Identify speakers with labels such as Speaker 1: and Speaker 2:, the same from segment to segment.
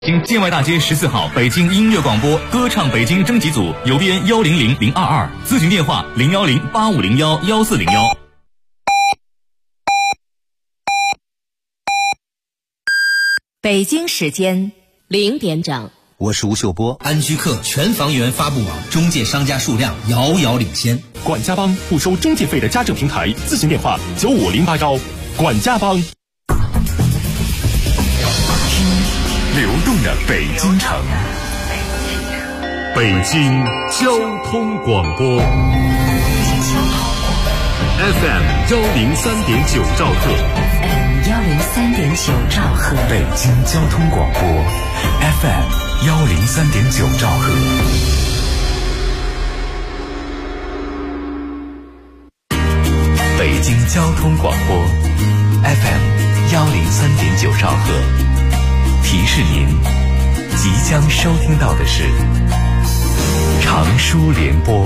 Speaker 1: 经建外大街14号北京音乐广播歌唱北京征集组邮编100022，咨询电话01085011401。
Speaker 2: 北京时间0点整，
Speaker 3: 我是吴秀波。
Speaker 4: 安居客全房源发布网中介商家数量遥遥领先。
Speaker 5: 管家帮不收中介费的家政平台，咨询电话95081。管家帮。
Speaker 6: 流动的北京城，北京交通广播 FM 103.9兆赫
Speaker 2: 103.9兆赫，
Speaker 6: 北京交通广播 FM 103.9兆赫。北京交通广播 FM 103.9兆赫。提示您，即将收听到的是长舒联播。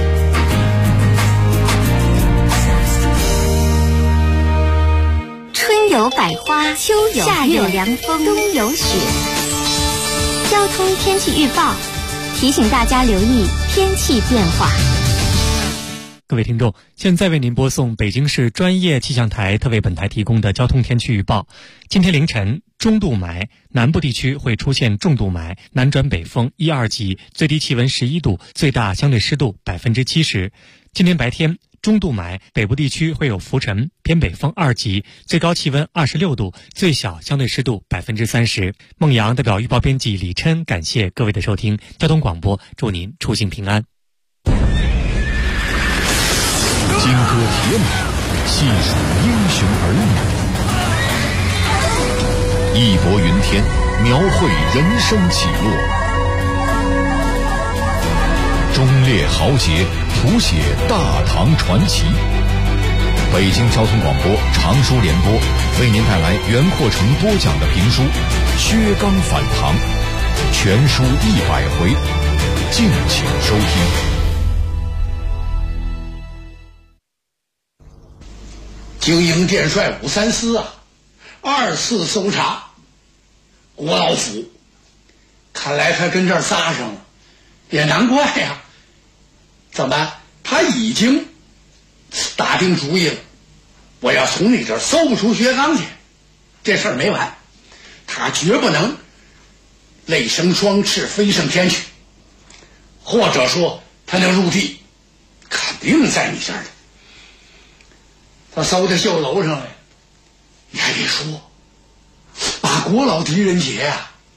Speaker 7: 春有百花，秋有夏有凉风，冬有雪。交通天气预报提醒大家留意天气变化。
Speaker 8: 各位听众，现在为您播送北京市专业气象台特为本台提供的交通天气预报。今天凌晨，中度霾，南部地区会出现重度霾，南转北风1、2级，最低气温11度，最大相对湿度70%。今天白天，中度霾，北部地区会有浮尘，偏北风2级，最高气温26度，最小相对湿度30%。孟阳代表预报编辑李琛感谢各位的收听，交通广播祝您出行平安。
Speaker 6: 金戈铁马，细数英雄儿女，义薄云天，描绘人生起落，忠烈豪杰，谱写大唐传奇。北京交通广播长舒联播为您带来袁阔成播讲的评书《薛刚反唐》，全书100回，敬请收听。
Speaker 9: 经营殿帅武三思2次搜查国老府，看来他跟这儿撒上了，也难怪呀。怎么他已经打定主意了，我要从你这儿搜出薛刚去，这事儿没完，他绝不能累生双翅飞上天去，或者说他能入地，肯定在你这儿的。他搜到绣楼上来，你还别说，把国老狄仁杰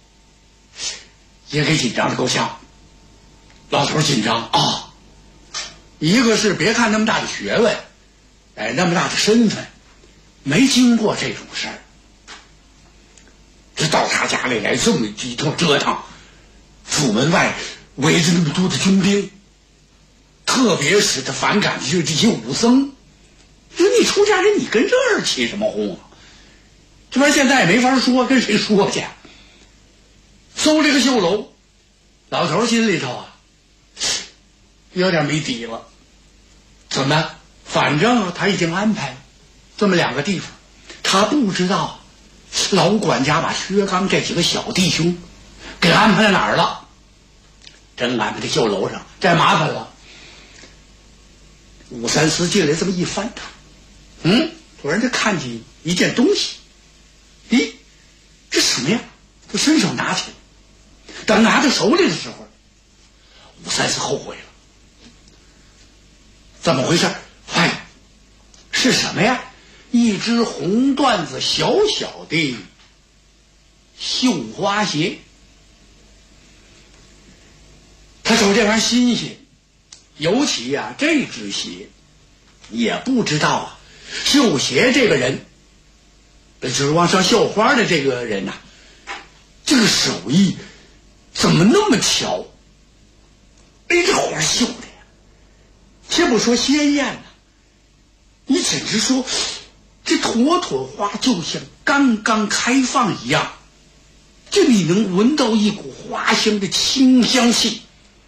Speaker 9: 也给紧张的够呛。老头紧张啊，一个是别看那么大的学问，那么大的身份，没经过这种事儿，这到他家里来这么一通折腾，府门外围着那么多的军兵，特别使他反感的就是这些武僧。说你出家人，你跟这儿起什么哄啊？这边现在也没法说，跟谁说去？搜这个绣楼，老头心里头有点没底了。怎么？反正他已经安排了这么2个地方，他不知道老管家把薛刚这几个小弟兄给安排在哪儿了。真安排在绣楼上，这麻烦了。武三思进来这么一翻腾，突然就看见一件东西，咦，这什么呀？就伸手拿起来，等拿到手里的时候，武三思后悔了。怎么回事？是什么呀？一只红缎子小小的绣花鞋。他瞅这玩意儿新鲜，尤其这只鞋，也不知道绣鞋这个人，就是往上绣花的这个人这个手艺怎么那么巧？这花绣的呀，且不说鲜艳你只是说这朵朵花就像刚刚开放一样，就你能闻到一股花香的清香气。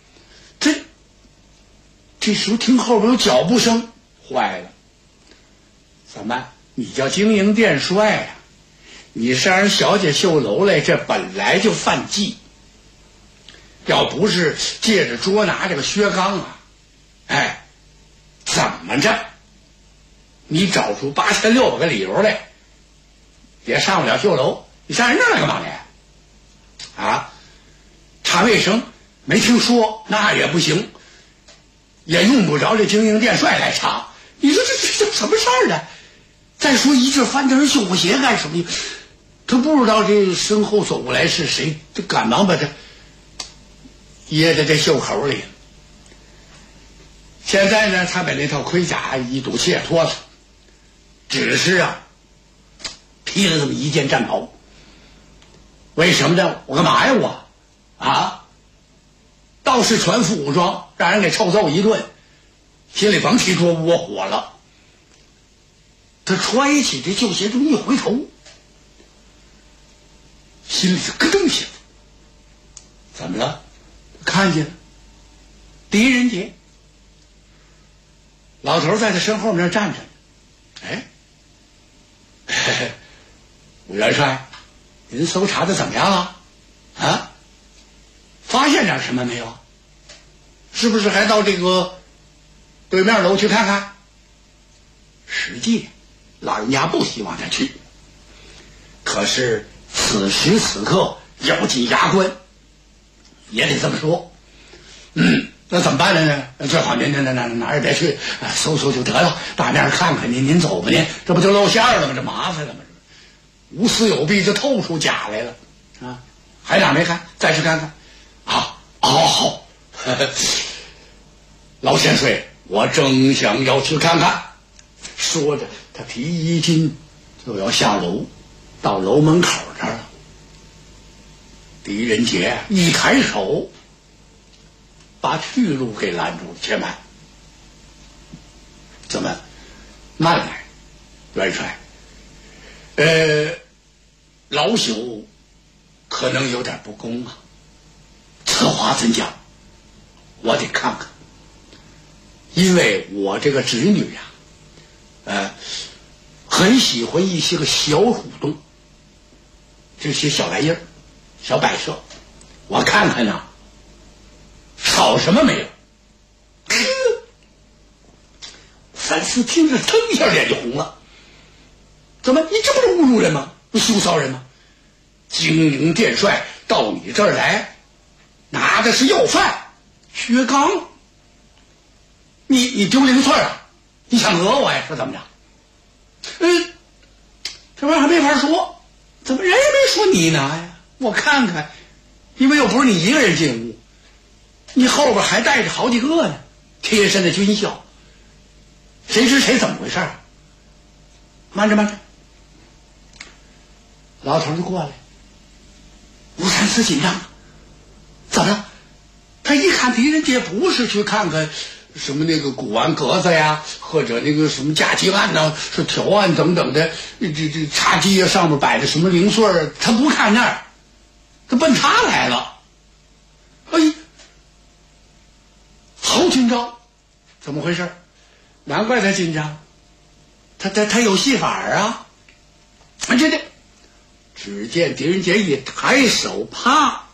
Speaker 9: 这时候听后边有脚步声，坏了，怎么你叫经营殿帅你是让人小姐绣楼来，这本来就犯忌。要不是借着捉拿这个薛刚啊，哎，怎么着，你找出8600个理由来，也上不了绣楼。你上人这儿来干嘛来？啊，查卫生没听说，那也不行，也用不着这经营殿帅来查。你说这什么事儿呢？再说一直翻腾人绣鞋干什么？他不知道这身后走过来是谁，就赶忙把他掖在这袖口里。现在呢，他把那套盔甲一赌气也脱了，只是啊披了这么一件战袍。为什么呢？我干嘛呀我？啊，倒是全副武装，让人给臭揍一顿，心里甭提多窝火了。他揣起这旧鞋这么一回头，心里就咯噔一下。怎么了？看见了，狄仁杰，老头在他身后面站着。哎，嘿嘿，武元帅，您搜查的怎么样了？啊，发现点什么没有？是不是还到这个对面楼去看看？实际老人家不希望他去，可是此时此刻咬紧牙关，也得这么说。那怎么办呢？最好您哪儿也别去，搜搜就得了，大面看看您走吧您，这不就露馅了吗？这麻烦了吗？无私有弊，就透出假来了啊！还哪没看？再去看看啊！好，老千岁，我正想要去看看。说着，他提衣襟就要下楼，到楼门口这儿了。狄仁杰一抬手，把去路给拦住了。且慢，怎么慢来，元帅？老朽可能有点不公啊。此话怎讲？我得看看，因为我这个侄女呀，很喜欢一些个小虎动，这些小玩意儿、小摆设，我看看呢，少什么没有。三四听着，腾一下脸就红了。怎么，你这不是侮辱人吗？不羞臊人吗？经营殿帅到你这儿来，拿的是要饭，薛刚，你丢零碎啊？你想讹我呀？是怎么着？这玩意儿还没法说，怎么人也没说你拿呀？我看看，因为又不是你一个人进屋，你后边还带着好几个呢，贴身的军校，谁知谁怎么回事？慢着，老头就过来。吴三思紧张，怎么了？他一看狄仁杰不是去看看什么那个古玩格子呀，或者那个什么假期案呢，是条案等等的，这茶几啊上面摆着什么零碎，他不看那儿，他奔他来了。哎，好紧张，怎么回事？难怪他紧张，他有戏法啊！这，只见狄仁杰一抬手，啪，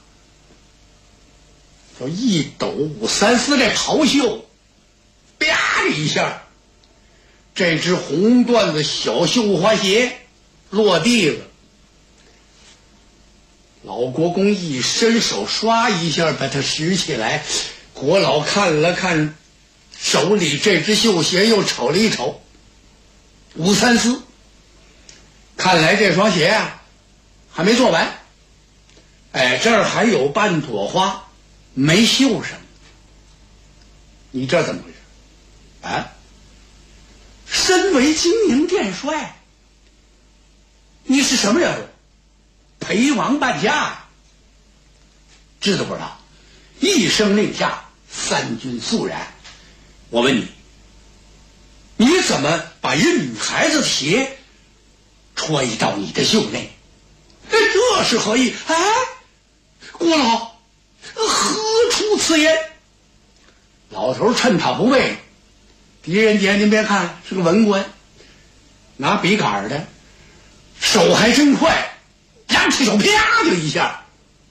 Speaker 9: 就一抖武三思这袍袖，啪的一下，这只红缎子小绣花鞋落地了。老国公一伸手，唰一下把它拾起来。国老看了看手里这只绣鞋，又瞅了一瞅武三思，看来这双鞋啊还没做完，这儿还有半朵花没绣上。你这怎么回事啊？身为经营殿帅，你是什么人物？陪王伴驾，知道不知道？一声令下，三军肃然。我问你，你怎么把一女孩子的鞋揣到你的袖内？这是何意？国老，何出此言？老头趁他不备，狄仁杰您别看是个文官，拿笔杆的， 手还真快，扬起手啪就一下，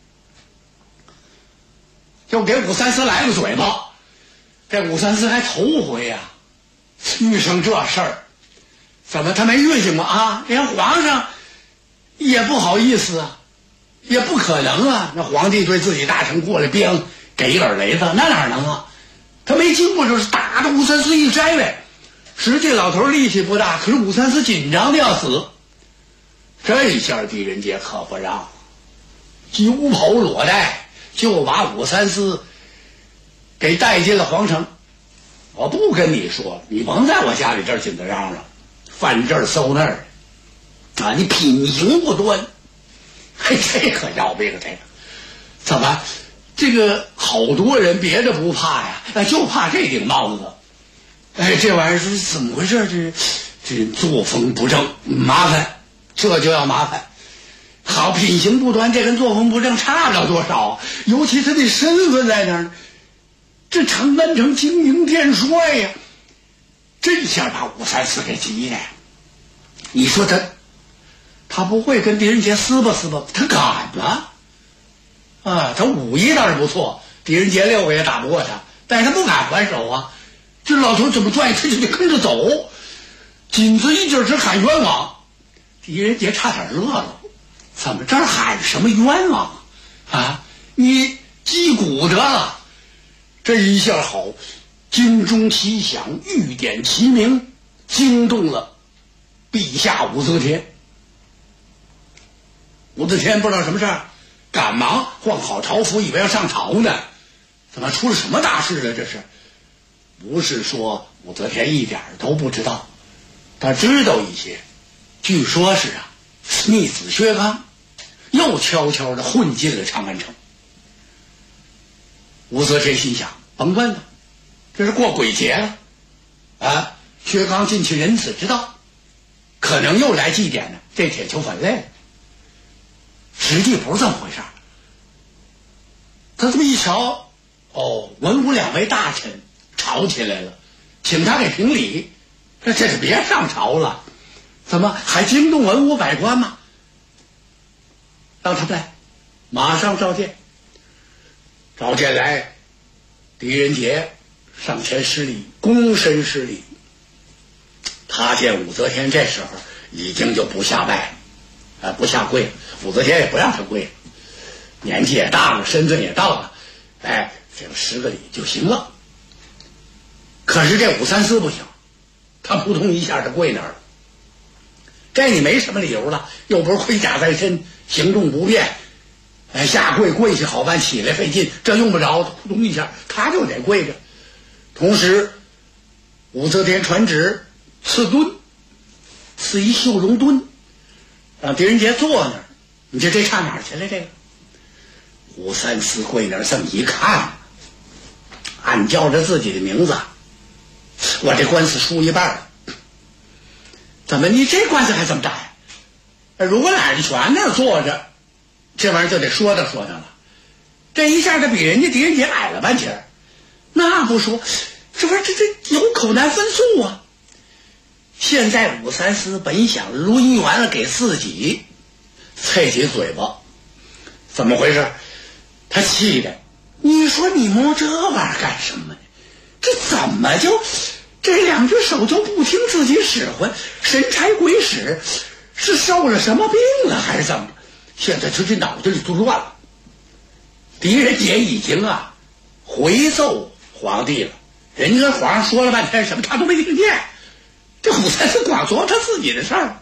Speaker 9: 就给武三思来个嘴巴。这武三思还头回呀，遇上这事儿，怎么他没遇见过啊？连皇上也不好意思啊，也不可能啊。那皇帝对自己大臣过来鞭给一耳雷子，那哪能啊？他没经过，就是打的武三思一摘呗。实际老头力气不大，可是武三思紧张的要死。这一下狄仁杰可不让，九袍裸带就把武三思给带进了皇城。我不跟你说，你甭在我家里这儿紧着嚷嚷，犯这儿搜那儿啊！你品行不端，嘿，这可要命！这个怎么？这个好多人别的不怕呀，就怕这顶帽子。哎，这玩意儿是怎么回事？这作风不正，麻烦，这就要麻烦。好，品行不端，这跟作风不正差不了多少，尤其他的身份在那儿呢。这长安城金陵殿帅呀，这下把武三思给急的。你说他不会跟狄仁杰撕吧撕吧，他敢吗？啊，他武艺倒是不错，狄仁杰6个也打不过他，但是他不敢还手啊。这老头怎么拽，他就得跟着走，紧着一劲儿直喊冤枉。狄仁杰差点乐了，怎么这儿喊什么冤枉啊？你击鼓得了。这一下好，京钟齐响，御典齐鸣，惊动了陛下武则天。武则天不知道什么事儿，赶忙换好朝服，以为要上朝呢。怎么出了什么大事了？这是不是说武则天一点都不知道？她知道一些。据说是啊，逆子薛刚又悄悄地混进了长安城。武则天心想，甭问了，这是过鬼节了啊！薛刚进去仁慈之道，可能又来祭奠呢，这铁球反累了。实际不是这么回事。他这么一瞧，哦，文武2位大臣吵起来了，请他给评理，这是别上朝了，怎么还惊动文武百官吗？让他们来，马上召见。召见来，狄仁杰上前施礼，躬身施礼。他见武则天这时候已经就不下拜了，不下跪了，武则天也不让他跪了，年纪也大了，身份也到了，哎，这个施个礼就行了。可是这武三思不行，他扑通一下就跪那儿了。这你没什么理由了，又不是盔甲在身，行动不便，哎，下跪下好办，起来费劲，这用不着，扑通一下他就得跪着。同时武则天传旨赐墩，赐一绣绒墩，让狄仁杰坐那儿。你这差哪儿去了？这个武三思跪那儿这么一看，暗叫着自己的名字，我这官司输一半了。怎么你这官司还这么打呀？如果俩人全那儿坐着，这玩意儿就得说道了。这一下就比人家狄仁杰矮了半截，那不说，这玩意儿这有口难分诉啊。现在武三思本想抡圆了给自己啐起嘴巴，怎么回事？他气的，你说你摸这玩意儿干什么呢？这怎么就这2只手就不听自己使唤，神差鬼使，是受了什么病了还是怎么？现在这脑子里都乱了。狄仁杰已经回奏皇帝了，人家跟皇上说了半天什么他都没听见，这武三思光琢磨他自己的事儿。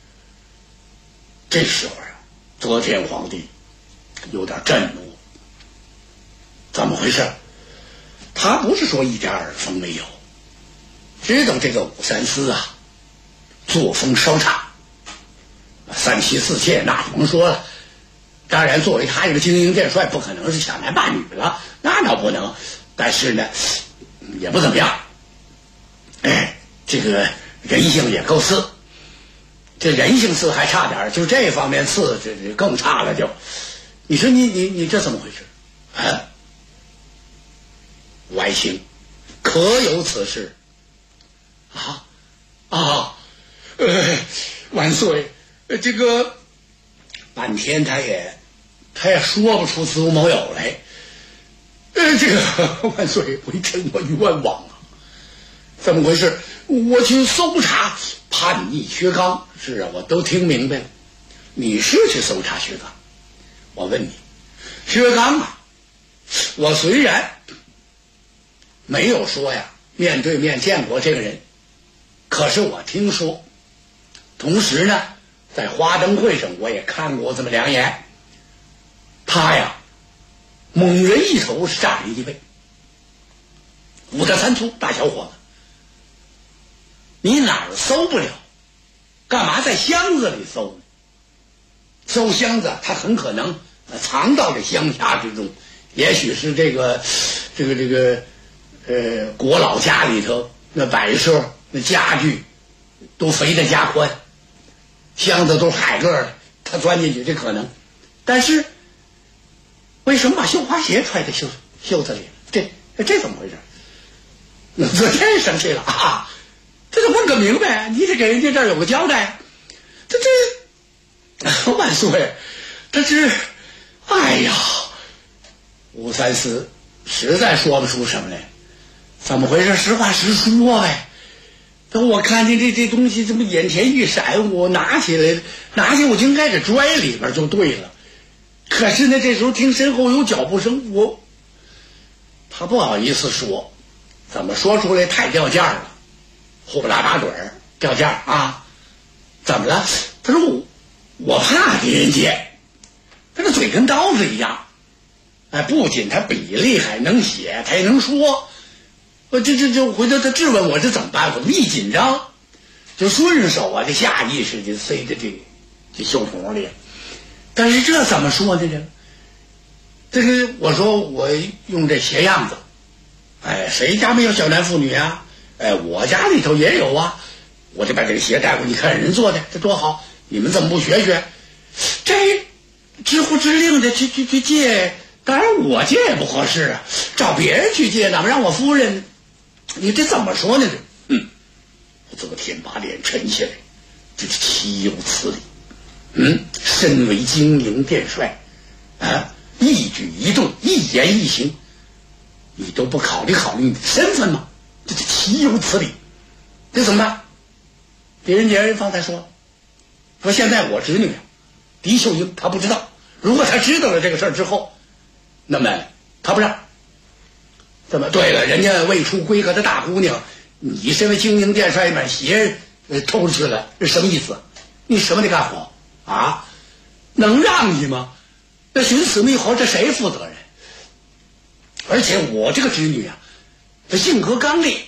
Speaker 9: 这时候则天皇帝有点震怒，怎么回事？他不是说一点耳风没有，知道这个武三思作风稍差，3妻4妾那就甭说了。当然作为他一个金陵殿帅，不可能是抢男霸女了，那倒不能，但是呢也不怎么样。哎，这个人性也够次，这人性次还差点，就这方面次这更差了就。你说你这怎么回事？歪卿可有此事？万岁， 这个半天他也说不出子午卯酉来。这个万岁，微臣我冤枉啊！怎么回事？我去搜查叛逆薛刚，是啊，我都听明白了。你是去搜查薛刚？我问你，薛刚啊，我虽然没有说呀面对面见过这个人，可是我听说，同时呢，在花灯会上我也看过这么2眼。他呀，猛人一头是炸人一背，5大3粗大小伙子，你哪儿搜不了？干嘛在箱子里搜呢？搜箱子，他很可能藏到这乡下之中，也许是这个国老家里头那摆设那家具都肥的家宽，箱子都是矮个的，他钻进去这可能。但是为什么把绣花鞋揣在袖子里？这怎么回事？那昨天生气了啊！这得问个明白，你得给人家这儿有个交代。这万岁，这是，哎呀，吴三思实在说不出什么来。怎么回事？实话实说呗。等我看见这东西这么眼前一闪，我拿起我就应该是拽里边就对了。可是呢，这时候听身后有脚步声，他不好意思说，怎么说出来太掉价了，呼不拉巴嘴儿掉价啊？怎么了？他说我怕狄仁杰，他这嘴跟刀子一样，不仅他笔厉害能写，他也能说。这回头他质问我这怎么办？我一紧张，就顺手啊，这下意识就塞在这袖筒里。但是这怎么说呢？这个我说我用这鞋样子，谁家没有小男妇女啊？我家里头也有啊，我就把这个鞋带过去，你看人做的这多好，你们怎么不学学？这知乎之令的去借，当然我借也不合适啊，找别人去借，哪么让我夫人？你这怎么说呢？我昨天把脸沉下来，这是岂有此理！身为经营殿帅啊，一举一动一言一行，你都不考虑你的身份吗？这是岂有此理！这怎么办？狄仁杰方才说现在我侄女狄秀英她不知道，如果她知道了这个事儿之后，那么她不让。怎么？对了，人家未出闺阁的大姑娘，你身为经营殿帅，把鞋偷去了，这什么意思？你什么得干活啊？能让你吗？那寻死觅活，这谁负责任？而且我这个侄女啊，这性格刚烈，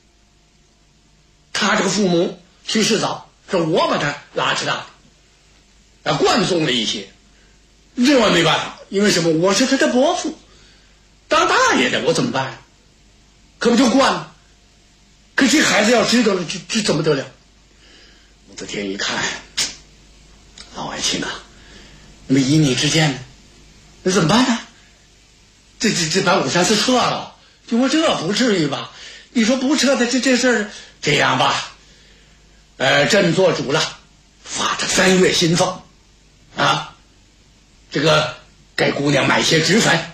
Speaker 9: 她这个父母去世早，是我把她拉扯大的，惯纵了一些，这我没办法，因为什么？我是她的伯父。当大爷的我怎么办？可不就惯了？可这孩子要知道了，这怎么得了？武则天一看，老爱卿啊，那么以你之见呢，那怎么办呢？这把武三思撤了，就说这不至于吧？你说不撤的这事儿，这样吧，朕做主了，发他3月薪俸啊，这个给姑娘买些纸粉。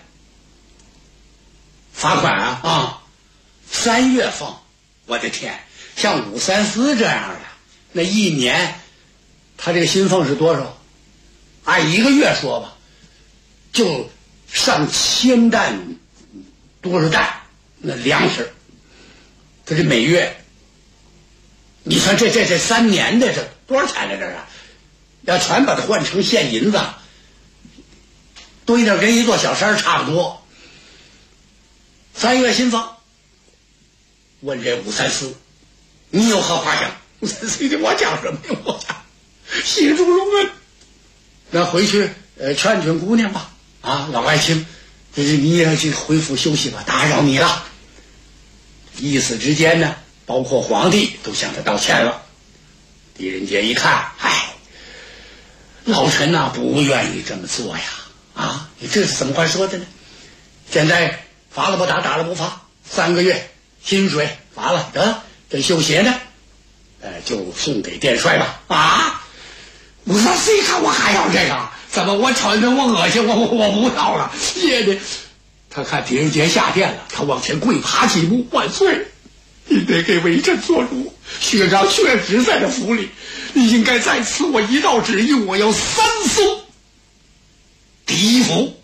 Speaker 9: 罚款啊，3月俸，我的天！像武三思这样的，那一年，他这个薪俸是多少？按1个月说吧，就上1000担多少担那粮食，他这每月，你算这3年的这多少钱来着啊？要全把它换成现银子，多一点跟一座小山差不多。3月薪俸，问这武三思，你有何话讲？武三思的我讲什么呀？我讲心中如问。那回去劝劝姑娘吧，老爱卿，你也去回府休息吧，打扰你了。一时之间呢，包括皇帝都向他道歉了。狄仁杰一看，老臣呐，不愿意这么做呀，你这是怎么话说的呢？现在罚了不打，打了不罚，3个月薪水罚了，得这绣鞋呢，就送给殿帅吧。 我说谁看我还要这个？怎么我瞅着我恶心，我不要了。爷的，他看狄仁杰下殿了，他往前跪爬几步，万岁！你得给微臣做主，薛章确实在这府里，你应该再赐我一道旨意，我要3送第一府。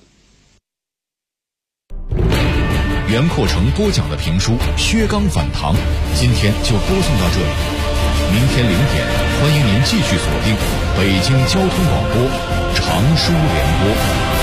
Speaker 6: 袁阔成播讲的评书《薛刚反唐》，今天就播送到这里。明天0点，欢迎您继续锁定北京交通广播长书联播。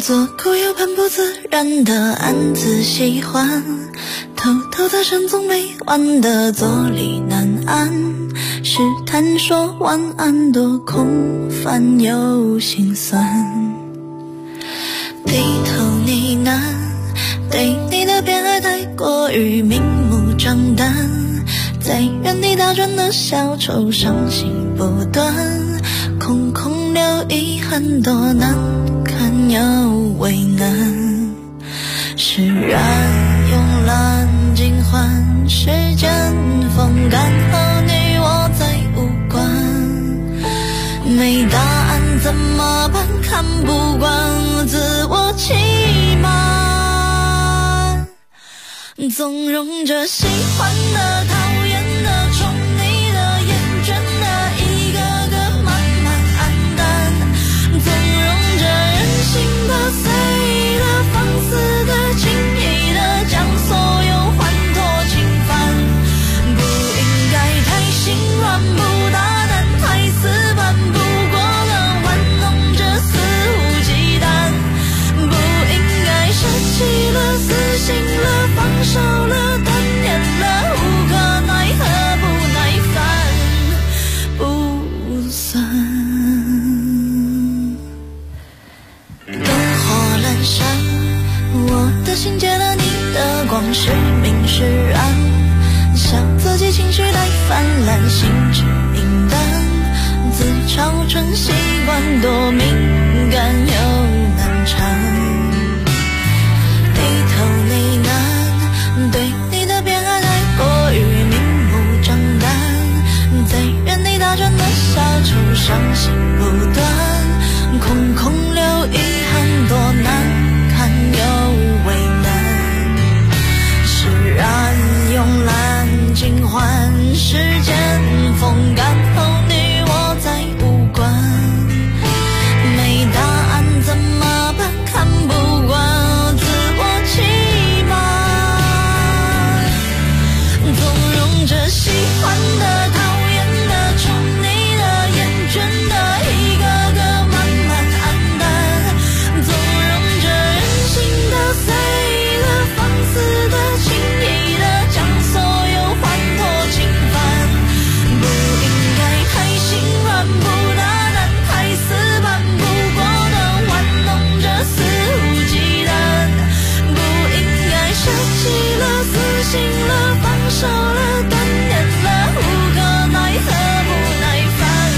Speaker 3: 做狗又很不自然的暗自喜欢，偷偷的神总没完的坐立难安，试探说晚安多空泛又心酸，低头呢喃，对你的偏爱太过于明目张胆，在原地打转的小丑伤心不断，空空留遗憾多难堪又为难，释然慵懒尽欢，时间风干后你我再无关，没答案怎么办，看不惯自我欺瞒，纵容着喜欢的讨厌的宠你的厌倦的一个个慢慢黯淡，纵容着任性的随意的放肆的轻易的将所有欢脱侵犯，不应该太心软不大胆太死板，不过了玩弄着肆无忌惮，不应该舍弃了死心了放手了断念了无可奈何不耐烦不算，灯火阑珊，我的心借了你的光，是明是暗，笑自己情绪太泛滥，心智明淡，自嘲成习惯，多敏感又难缠，低头呢喃，对你的偏爱太过于明目张胆，在原地打转的小丑伤心不断，空空留遗憾多难堪又为难，释然慵懒尽欢，时间风干后你我再无关，没答案怎么办，看不惯自我欺瞒，纵容着喜欢的讨厌的宠你的厌倦的一个个慢慢黯淡，纵容着任性的随意的放肆的轻易的将所有欢脱侵犯，不应该太心软不大胆太死板，不过的玩弄着肆无忌惮，不应该舍弃了死心了放手了断念了无可奈何不耐烦，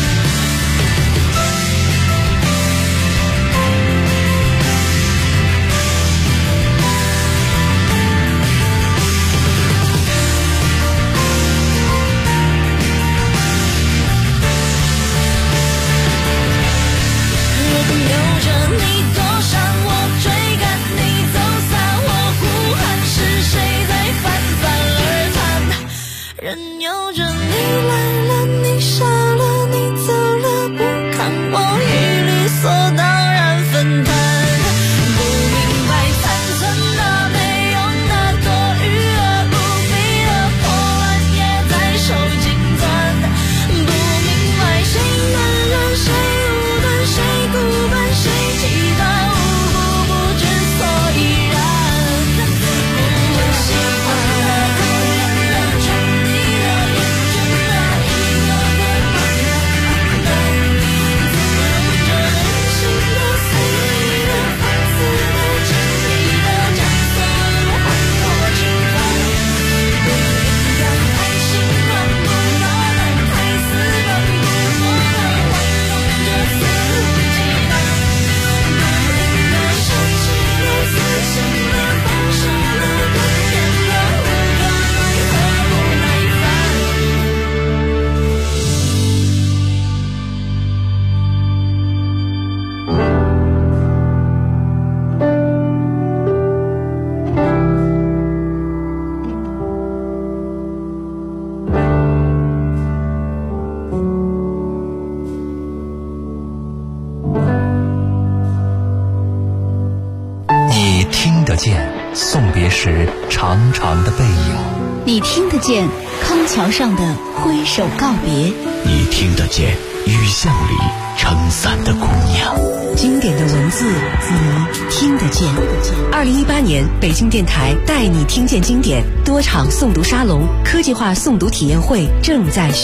Speaker 3: 任由着你躲闪，我追赶你走散，我呼喊是谁在泛泛而谈，任由着你来了你傻了你走了，不看我与理所当然分担，不明白残存的没用的多余而不必的破烂也在手紧攥，不明白谁暖人谁无端谁孤单谁极端无故不知所以然，我喜欢的讨厌的宠你的厌倦的一个个慢慢黯淡，纵容着任性的随意的放肆的轻易的将所有欢脱侵犯，不应该太心软不大胆太死板，不过的玩弄着肆无忌惮，不应该舍弃了死心了放手了断念了无可奈何不耐烦。
Speaker 10: 你听得见送别时长长的背影，
Speaker 2: 你听得见康桥上的挥手告别，
Speaker 10: 你听得见雨巷里撑伞的姑娘。
Speaker 11: 经典的文字，你听得见。2018年，北京电台带你听见经典多场诵读沙龙、科技化诵读体验会正在